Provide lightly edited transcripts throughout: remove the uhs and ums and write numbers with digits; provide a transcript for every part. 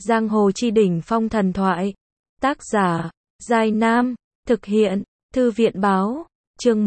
Giang hồ chi đỉnh phong thần thoại. Tác giả, Giai Nam. Thực hiện, Thư viện báo. Chương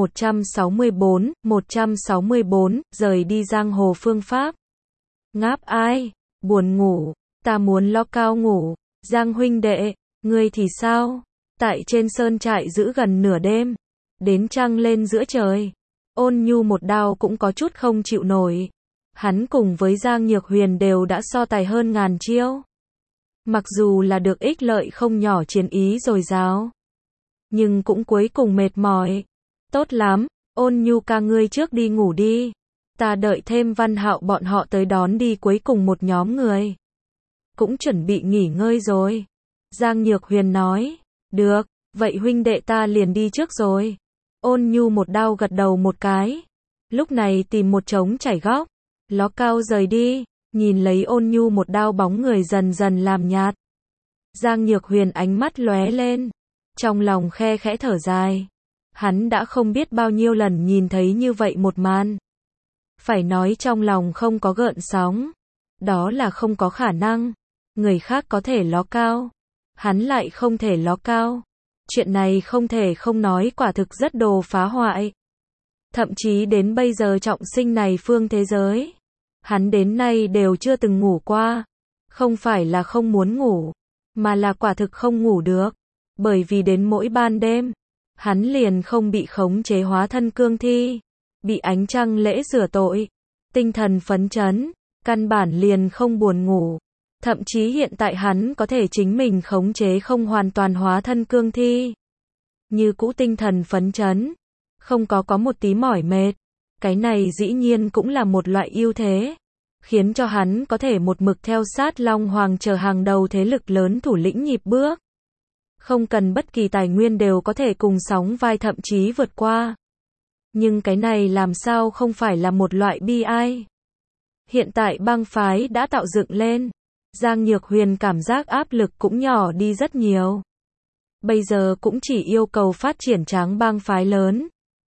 164, rời đi giang hồ phương pháp. Ngáp ai? Buồn ngủ, ta muốn lo cao ngủ. Giang huynh đệ, ngươi thì sao? Tại trên sơn trại giữ gần nửa đêm, đến trăng lên giữa trời. Ôn Nhu một đao cũng có chút không chịu nổi. Hắn cùng với Giang Nhược Huyền đều đã so tài hơn ngàn chiêu. Mặc dù là được ích lợi không nhỏ chiến ý dồi dào, nhưng cũng cuối cùng mệt mỏi. Tốt lắm, Ôn Nhu ca ngươi trước đi ngủ đi. Ta đợi thêm Văn Hạo bọn họ tới đón đi cuối cùng một nhóm người. Cũng chuẩn bị nghỉ ngơi rồi. Giang Nhược Huyền nói. Được, vậy huynh đệ ta liền đi trước rồi. Ôn Nhu một đao gật đầu một cái. Lúc này tìm một trống chảy góc, ló cao rời đi, nhìn lấy Ôn Nhu một đao bóng người dần dần làm nhạt. Giang Nhược Huyền ánh mắt lóe lên, trong lòng khe khẽ thở dài. Hắn đã không biết bao nhiêu lần nhìn thấy như vậy một màn. Phải nói trong lòng không có gợn sóng, đó là không có khả năng. Người khác có thể ló cao, hắn lại không thể ló cao. Chuyện này không thể không nói quả thực rất đồ phá hoại. Thậm chí đến bây giờ trọng sinh này phương thế giới, hắn đến nay đều chưa từng ngủ qua. Không phải là không muốn ngủ, mà là quả thực không ngủ được. Bởi vì đến mỗi ban đêm, hắn liền không bị khống chế hóa thân cương thi, bị ánh trăng lễ rửa tội, tinh thần phấn chấn, căn bản liền không buồn ngủ. Thậm chí hiện tại hắn có thể chính mình khống chế không hoàn toàn hóa thân cương thi. Như cũ tinh thần phấn chấn, không có một tí mỏi mệt. Cái này dĩ nhiên cũng là một loại ưu thế, khiến cho hắn có thể một mực theo sát Long Hoàng chờ hàng đầu thế lực lớn thủ lĩnh nhịp bước. Không cần bất kỳ tài nguyên đều có thể cùng sóng vai thậm chí vượt qua. Nhưng cái này làm sao không phải là một loại bi ai. Hiện tại bang phái đã tạo dựng lên, Giang Nhược Huyền cảm giác áp lực cũng nhỏ đi rất nhiều. Bây giờ cũng chỉ yêu cầu phát triển tráng bang phái lớn.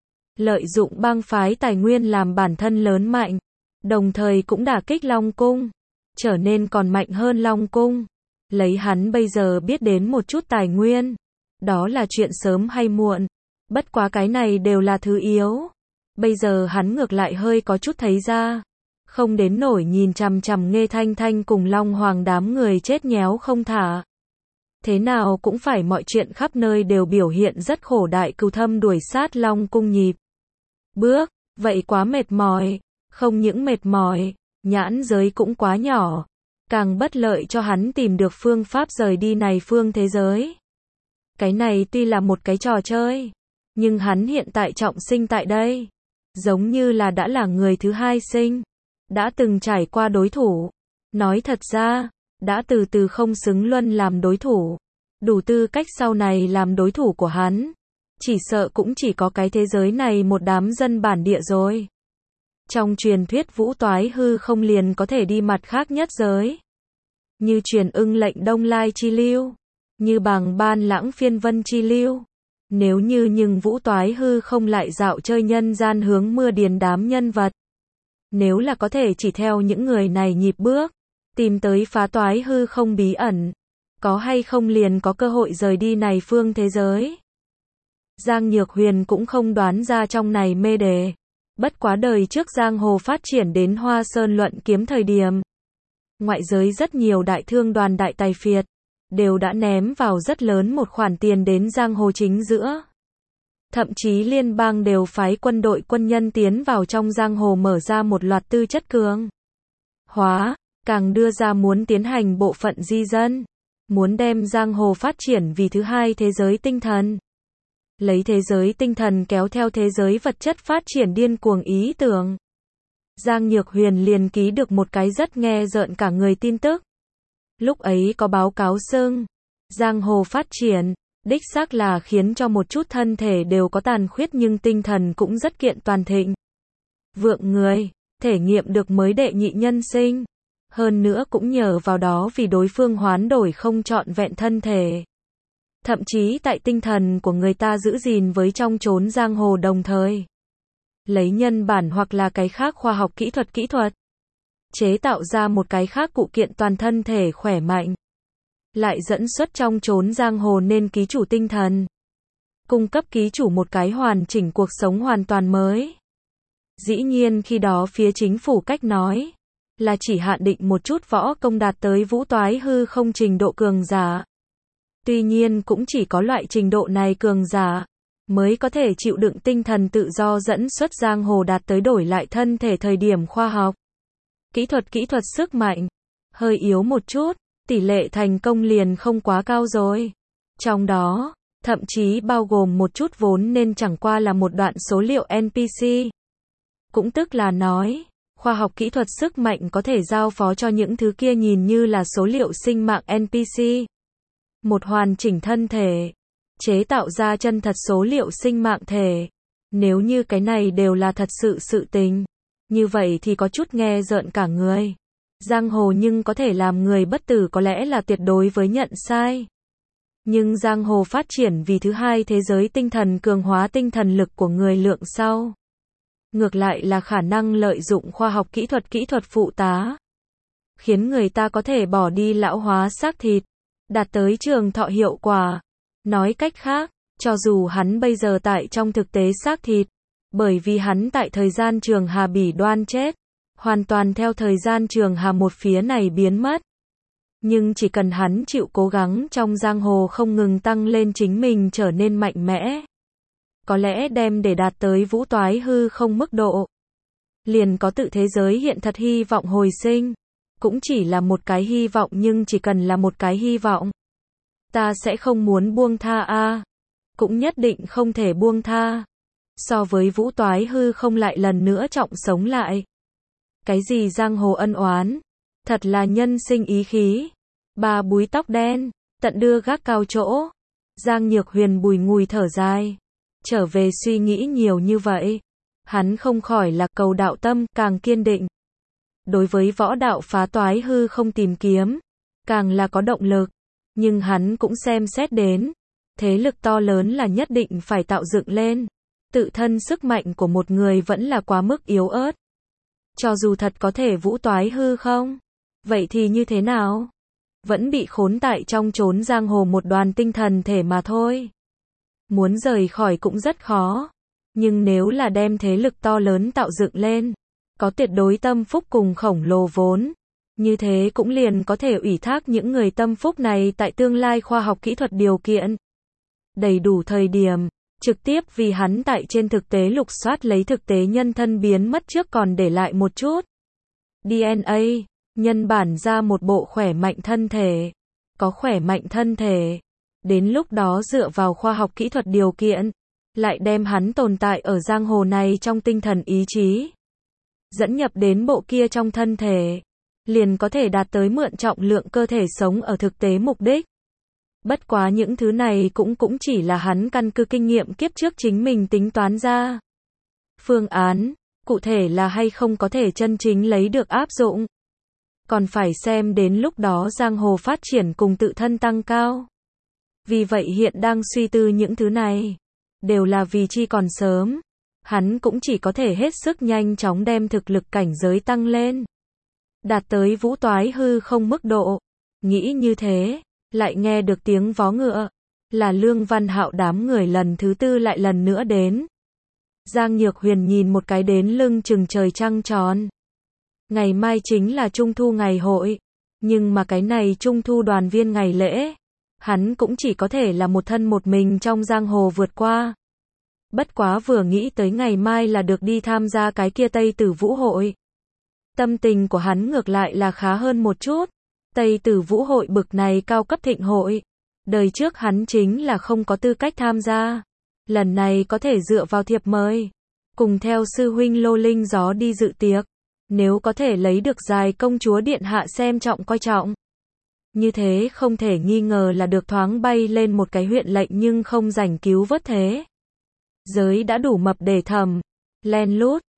Lợi dụng bang phái tài nguyên làm bản thân lớn mạnh, đồng thời cũng đả kích Long Cung, trở nên còn mạnh hơn Long Cung. Lấy hắn bây giờ biết đến một chút tài nguyên, đó là chuyện sớm hay muộn. Bất quá cái này đều là thứ yếu. Bây giờ hắn ngược lại hơi có chút thấy ra. Không đến nổi nhìn chằm chằm Nghê Thanh Thanh cùng Long Hoàng đám người chết nhéo không thả. Thế nào cũng phải mọi chuyện khắp nơi đều biểu hiện rất khổ đại cừu thâm đuổi sát Long Cung nhịp bước, vậy quá mệt mỏi. Không những mệt mỏi, nhãn giới cũng quá nhỏ, càng bất lợi cho hắn tìm được phương pháp rời đi này phương thế giới. Cái này tuy là một cái trò chơi, nhưng hắn hiện tại trọng sinh tại đây, giống như là đã là người thứ hai sinh, đã từng trải qua đối thủ. Nói thật ra, đã từ từ không xứng luân làm đối thủ, đủ tư cách sau này làm đối thủ của hắn. Chỉ sợ cũng chỉ có cái thế giới này một đám dân bản địa rồi. Trong truyền thuyết Vũ Toái Hư không liền có thể đi mặt khác nhất giới. Như truyền ưng lệnh Đông Lai chi lưu, như Bàng Ban Lãng Phiên Vân chi lưu. Nếu như nhưng Vũ Toái Hư không lại dạo chơi nhân gian hướng mưa điền đám nhân vật. Nếu là có thể chỉ theo những người này nhịp bước, tìm tới phá Toái Hư không bí ẩn, có hay không liền có cơ hội rời đi này phương thế giới. Giang Nhược Huyền cũng không đoán ra trong này mê đề. Bất quá đời trước giang hồ phát triển đến Hoa Sơn luận kiếm thời điểm, ngoại giới rất nhiều đại thương đoàn đại tài phiệt, đều đã ném vào rất lớn một khoản tiền đến giang hồ chính giữa. Thậm chí liên bang đều phái quân đội quân nhân tiến vào trong giang hồ mở ra một loạt tư chất cường hóa, càng đưa ra muốn tiến hành bộ phận di dân, muốn đem giang hồ phát triển vì thứ hai thế giới tinh thần. Lấy thế giới tinh thần kéo theo thế giới vật chất phát triển điên cuồng ý tưởng. Giang Nhược Huyền liền ký được một cái rất nghe rợn cả người tin tức. Lúc ấy có báo cáo xưng, giang hồ phát triển, đích xác là khiến cho một chút thân thể đều có tàn khuyết nhưng tinh thần cũng rất kiện toàn thịnh. Vượng người, thể nghiệm được mới đệ nhị nhân sinh. Hơn nữa cũng nhờ vào đó vì đối phương hoán đổi không trọn vẹn thân thể. Thậm chí tại tinh thần của người ta giữ gìn với trong chốn giang hồ đồng thời. Lấy nhân bản hoặc là cái khác khoa học kỹ thuật chế tạo ra một cái khác cụ kiện toàn thân thể khỏe mạnh, lại dẫn xuất trong chốn giang hồ nên ký chủ tinh thần. Cung cấp ký chủ một cái hoàn chỉnh cuộc sống hoàn toàn mới. Dĩ nhiên khi đó phía chính phủ cách nói là chỉ hạn định một chút võ công đạt tới vũ toái hư không trình độ cường giả. Tuy nhiên cũng chỉ có loại trình độ này cường giả mới có thể chịu đựng tinh thần tự do dẫn xuất giang hồ đạt tới đổi lại thân thể thời điểm khoa học. Kỹ thuật sức mạnh hơi yếu một chút, tỷ lệ thành công liền không quá cao rồi. Trong đó, thậm chí bao gồm một chút vốn nên chẳng qua là một đoạn số liệu NPC. Cũng tức là nói, khoa học kỹ thuật sức mạnh có thể giao phó cho những thứ kia nhìn như là số liệu sinh mạng NPC. Một hoàn chỉnh thân thể, chế tạo ra chân thật số liệu sinh mạng thể. Nếu như cái này đều là thật sự tình, như vậy thì có chút nghe rợn cả người. Giang hồ nhưng có thể làm người bất tử có lẽ là tuyệt đối với nhận sai. Nhưng giang hồ phát triển vì thứ hai thế giới tinh thần cường hóa tinh thần lực của người lượng sau. Ngược lại là khả năng lợi dụng khoa học kỹ thuật phụ tá. Khiến người ta có thể bỏ đi lão hóa xác thịt, đạt tới trường thọ hiệu quả. Nói cách khác, cho dù hắn bây giờ tại trong thực tế xác thịt, bởi vì hắn tại thời gian trường hà bỉ đoan chết, hoàn toàn theo thời gian trường hà một phía này biến mất. Nhưng chỉ cần hắn chịu cố gắng trong giang hồ không ngừng tăng lên chính mình trở nên mạnh mẽ, có lẽ đem để đạt tới vũ toái hư không mức độ, liền có tự thế giới hiện thật hy vọng hồi sinh. Cũng chỉ là một cái hy vọng nhưng chỉ cần là một cái hy vọng, ta sẽ không muốn buông tha a, cũng nhất định không thể buông tha. So với vũ toái hư không lại lần nữa trọng sống lại. Cái gì giang hồ ân oán, thật là nhân sinh ý khí. Ba búi tóc đen, tận đưa gác cao chỗ. Giang Nhược Huyền bùi ngùi thở dài. Trở về suy nghĩ nhiều như vậy, hắn không khỏi là cầu đạo tâm càng kiên định. Đối với võ đạo phá toái hư không tìm kiếm, càng là có động lực. Nhưng hắn cũng xem xét đến, thế lực to lớn là nhất định phải tạo dựng lên. Tự thân sức mạnh của một người vẫn là quá mức yếu ớt. Cho dù thật có thể vũ toái hư không, vậy thì như thế nào? Vẫn bị khốn tại trong chốn giang hồ một đoàn tinh thần thể mà thôi. Muốn rời khỏi cũng rất khó. Nhưng nếu là đem thế lực to lớn tạo dựng lên, có tuyệt đối tâm phúc cùng khổng lồ vốn, như thế cũng liền có thể ủy thác những người tâm phúc này tại tương lai khoa học kỹ thuật điều kiện đầy đủ thời điểm, trực tiếp vì hắn tại trên thực tế lục soát lấy thực tế nhân thân biến mất trước còn để lại một chút DNA, nhân bản ra một bộ khỏe mạnh thân thể. Có khỏe mạnh thân thể, đến lúc đó dựa vào khoa học kỹ thuật điều kiện, lại đem hắn tồn tại ở giang hồ này trong tinh thần ý chí, dẫn nhập đến bộ kia trong thân thể, liền có thể đạt tới mượn trọng lượng cơ thể sống ở thực tế mục đích. Bất quá những thứ này cũng chỉ là hắn căn cứ kinh nghiệm kiếp trước chính mình tính toán ra. Phương án, cụ thể là hay không có thể chân chính lấy được áp dụng. Còn phải xem đến lúc đó giang hồ phát triển cùng tự thân tăng cao. Vì vậy hiện đang suy tư những thứ này, đều là vì chi còn sớm. Hắn cũng chỉ có thể hết sức nhanh chóng đem thực lực cảnh giới tăng lên. Đạt tới vũ toái hư không mức độ. Nghĩ như thế, lại nghe được tiếng vó ngựa. Là Lương Văn Hạo đám người lần thứ tư lại lần nữa đến. Giang Nhược Huyền nhìn một cái đến lưng chừng trời trăng tròn. Ngày mai chính là Trung thu ngày hội. Nhưng mà cái này Trung thu đoàn viên ngày lễ, hắn cũng chỉ có thể là một thân một mình trong giang hồ vượt qua. Bất quá vừa nghĩ tới ngày mai là được đi tham gia cái kia Tây Tử Vũ hội. Tâm tình của hắn ngược lại là khá hơn một chút. Tây Tử Vũ hội bực này cao cấp thịnh hội. Đời trước hắn chính là không có tư cách tham gia. Lần này có thể dựa vào thiệp mời. Cùng theo sư huynh Lô Linh Gió đi dự tiệc. Nếu có thể lấy được dài công chúa điện hạ xem trọng coi trọng. Như thế không thể nghi ngờ là được thoáng bay lên một cái huyện lệnh nhưng không rảnh cứu vớt thế. Giới đã đủ mập để thầm, len lút,